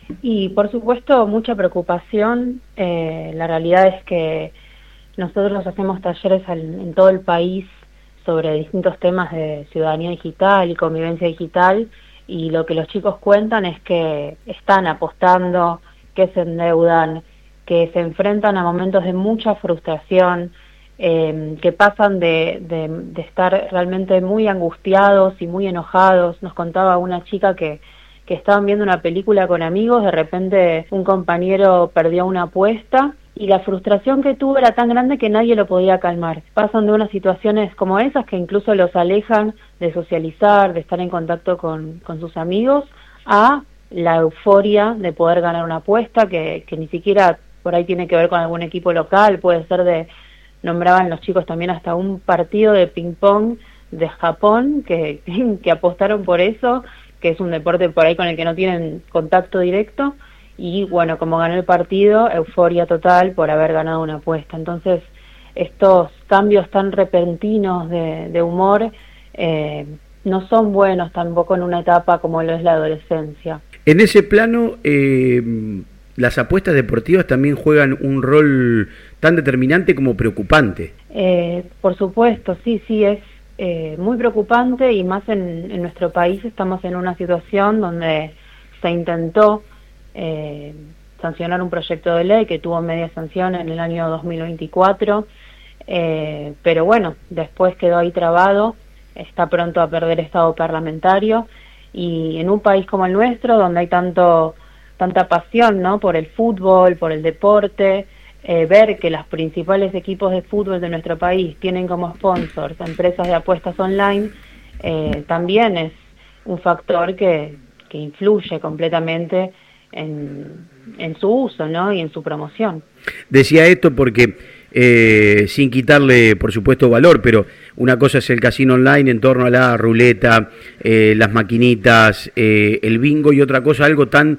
Y por supuesto mucha preocupación. La realidad es que nosotros hacemos talleres en todo el país sobre distintos temas de ciudadanía digital y convivencia digital, y lo que los chicos cuentan es que están apostando, que se endeudan, que se enfrentan a momentos de mucha frustración, que pasan de estar realmente muy angustiados y muy enojados. Nos contaba una chica que estaban viendo una película con amigos, de repente un compañero perdió una apuesta y la frustración que tuvo era tan grande que nadie lo podía calmar. Pasan de unas situaciones como esas que incluso los alejan de socializar, de estar en contacto con sus amigos, a la euforia de poder ganar una apuesta que ni siquiera por ahí tiene que ver con algún equipo local, puede ser nombraban los chicos también hasta un partido de ping-pong de Japón que apostaron por eso, que es un deporte por ahí con el que no tienen contacto directo, y bueno, como ganó el partido, euforia total por haber ganado una apuesta. Entonces, estos cambios tan repentinos de humor no son buenos tampoco en una etapa como lo es la adolescencia. En ese plano, las apuestas deportivas también juegan un rol tan determinante como preocupante. Por supuesto, sí, es muy preocupante, y más en nuestro país estamos en una situación donde se intentó sancionar un proyecto de ley que tuvo media sanción en el año 2024, pero bueno, después quedó ahí trabado, está pronto a perder estado parlamentario, y en un país como el nuestro, donde hay tanta pasión, ¿no?, por el fútbol, por el deporte, ver que los principales equipos de fútbol de nuestro país tienen como sponsors a empresas de apuestas online, también es un factor que influye completamente en su uso, ¿no?, y en su promoción. Decía esto porque, sin quitarle, por supuesto, valor, pero una cosa es el casino online en torno a la ruleta, las maquinitas, el bingo, y otra cosa algo tan,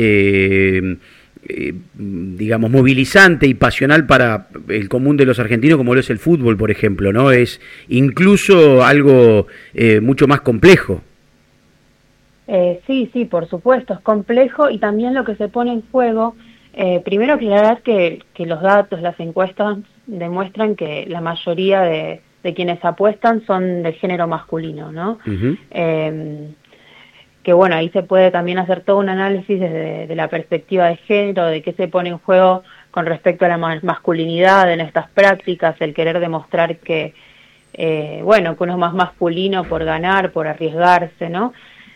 digamos, movilizante y pasional para el común de los argentinos como lo es el fútbol, por ejemplo, ¿no? Es incluso algo mucho más complejo. Sí, por supuesto, es complejo, y también lo que se pone en juego, primero aclarar que los datos, las encuestas demuestran que la mayoría de quienes apuestan son del género masculino, ¿no? Uh-huh. Que bueno, ahí se puede también hacer todo un análisis desde la perspectiva de género, de qué se pone en juego con respecto a la masculinidad en estas prácticas, el querer demostrar que, bueno, que uno es más masculino por ganar, por arriesgarse, ¿no?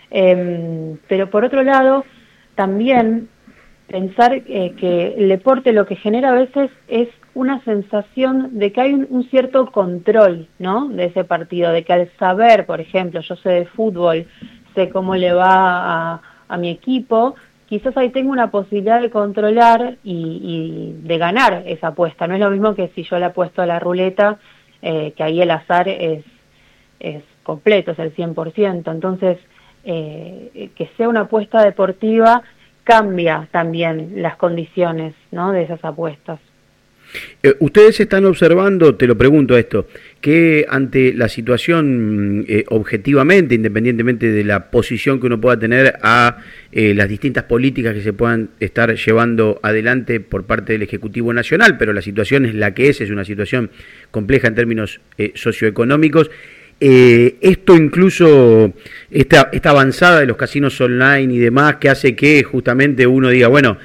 Pero por otro lado, también pensar que el deporte lo que genera a veces es una sensación de que hay un cierto control, ¿no?, de ese partido, de que al saber, por ejemplo, yo sé de fútbol, sé cómo le va a mi equipo, quizás ahí tengo una posibilidad de controlar y de ganar esa apuesta. No es lo mismo que si yo le apuesto a la ruleta, que ahí el azar es completo, es el 100%. Entonces, que sea una apuesta deportiva cambia también las condiciones, ¿no?, de esas apuestas. Ustedes están observando, te lo pregunto esto, que ante la situación objetivamente, independientemente de la posición que uno pueda tener a las distintas políticas que se puedan estar llevando adelante por parte del Ejecutivo Nacional, pero la situación es la que es una situación compleja en términos socioeconómicos, esto incluso, esta avanzada de los casinos online y demás, que hace que justamente uno diga, bueno,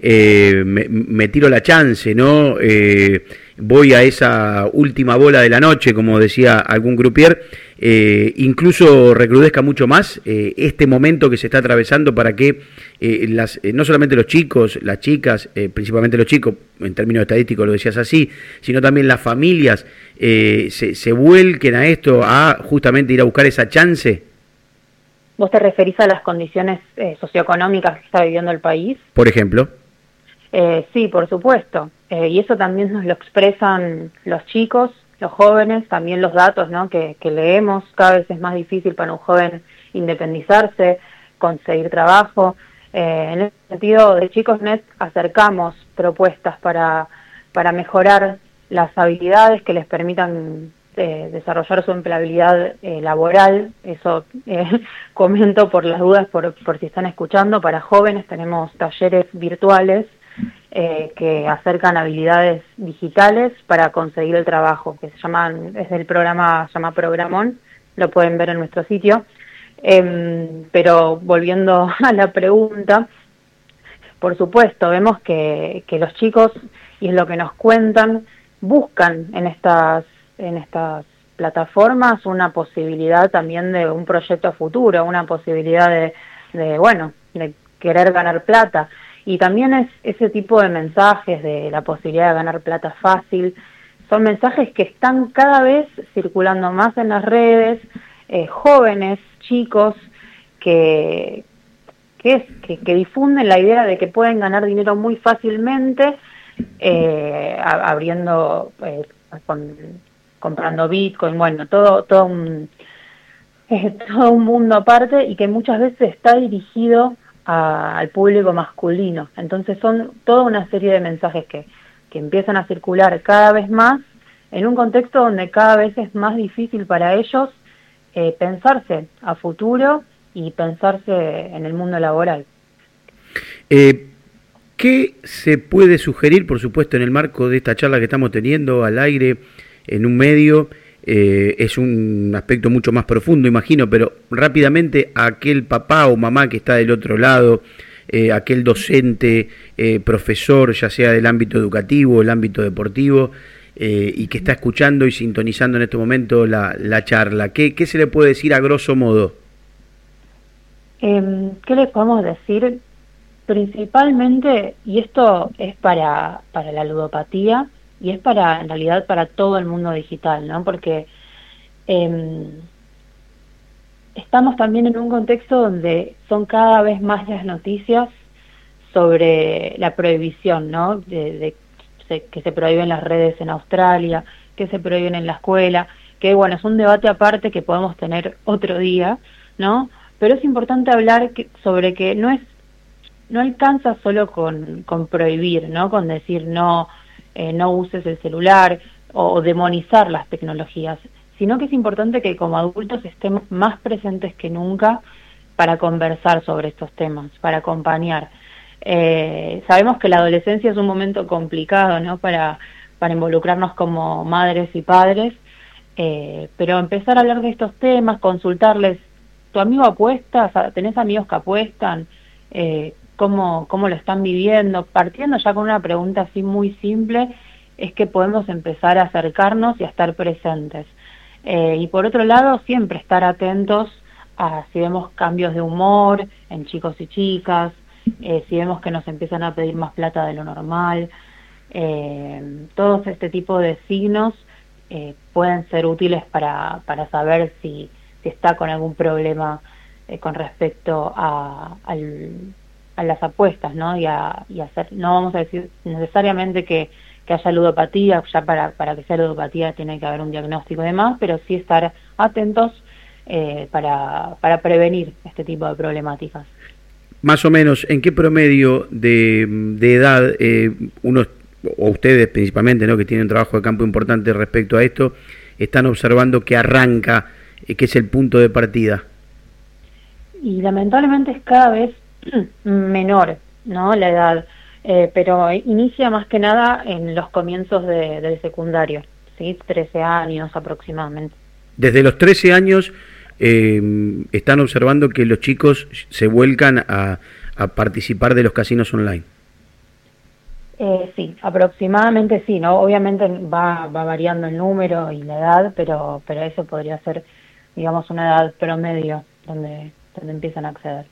me tiro la chance, ¿no? Voy a esa última bola de la noche, como decía algún croupier, incluso recrudezca mucho más este momento que se está atravesando para que no solamente los chicos, las chicas, principalmente los chicos, en términos estadísticos lo decías así, sino también las familias se vuelquen a esto, a justamente ir a buscar esa chance. ¿Vos te referís a las condiciones socioeconómicas que está viviendo el país? Por ejemplo. Sí, por supuesto. Y eso también nos lo expresan los chicos, los jóvenes, también los datos, ¿no?, que leemos. Cada vez es más difícil para un joven independizarse, conseguir trabajo. En ese sentido, de ChicosNet acercamos propuestas para mejorar las habilidades que les permitan desarrollar su empleabilidad laboral. Eso comento por las dudas, por si están escuchando. Para jóvenes tenemos talleres virtuales que acercan habilidades digitales para conseguir el trabajo, que se llaman, es del programa, se llama Programón, lo pueden ver en nuestro sitio. Pero volviendo a la pregunta, por supuesto, vemos que los chicos, y es lo que nos cuentan, buscan en estas plataformas una posibilidad también de un proyecto a futuro, una posibilidad de querer ganar plata. Y también es ese tipo de mensajes de la posibilidad de ganar plata fácil, son mensajes que están cada vez circulando más en las redes, jóvenes, chicos, que difunden la idea de que pueden ganar dinero muy fácilmente, comprando Bitcoin, bueno, todo un mundo aparte, y que muchas veces está dirigido al público masculino. Entonces son toda una serie de mensajes que empiezan a circular cada vez más en un contexto donde cada vez es más difícil para ellos pensarse a futuro y pensarse en el mundo laboral. ¿Qué se puede sugerir, por supuesto, en el marco de esta charla que estamos teniendo al aire en un medio? Es un aspecto mucho más profundo, imagino, pero rápidamente a aquel papá o mamá que está del otro lado, aquel docente, profesor, ya sea del ámbito educativo o el ámbito deportivo, y que está escuchando y sintonizando en este momento la charla, ¿qué se le puede decir a grosso modo? ¿Qué les podemos decir? Principalmente, y esto es para la ludopatía, y es en realidad para todo el mundo digital, ¿no? Porque estamos también en un contexto donde son cada vez más las noticias sobre la prohibición, ¿no? Que se prohíben las redes en Australia, que se prohíben en la escuela, que bueno, es un debate aparte que podemos tener otro día, ¿no? Pero es importante hablar sobre que no alcanza solo con prohibir, ¿no? Con decir no uses el celular o demonizar las tecnologías, sino que es importante que como adultos estemos más presentes que nunca para conversar sobre estos temas, para acompañar. Sabemos que la adolescencia es un momento complicado, ¿no? Para involucrarnos como madres y padres, pero empezar a hablar de estos temas, consultarles, ¿tu amigo apuesta? ¿Tenés amigos que apuestan? ¿Cómo lo están viviendo? Partiendo ya con una pregunta así muy simple, es que podemos empezar a acercarnos y a estar presentes. Y por otro lado, siempre estar atentos a si vemos cambios de humor en chicos y chicas, si vemos que nos empiezan a pedir más plata de lo normal. Todos este tipo de signos pueden ser útiles para saber si está con algún problema con respecto a las apuestas, ¿no? Y hacer, no vamos a decir necesariamente que haya ludopatía, ya para que sea ludopatía tiene que haber un diagnóstico y demás, pero sí estar atentos para prevenir este tipo de problemáticas. Más o menos, ¿en qué promedio de edad uno, o ustedes principalmente, ¿no?, que tienen un trabajo de campo importante respecto a esto, están observando que arranca, que es el punto de partida? Y lamentablemente es cada vez menor, ¿no?, la edad, pero inicia más que nada en los comienzos del secundario, ¿sí? 13 años aproximadamente. Desde los 13 años están observando que los chicos se vuelcan a participar de los casinos online. Sí, aproximadamente sí, ¿no? Obviamente va variando el número y la edad, pero eso podría ser, digamos, una edad promedio donde empiezan a acceder.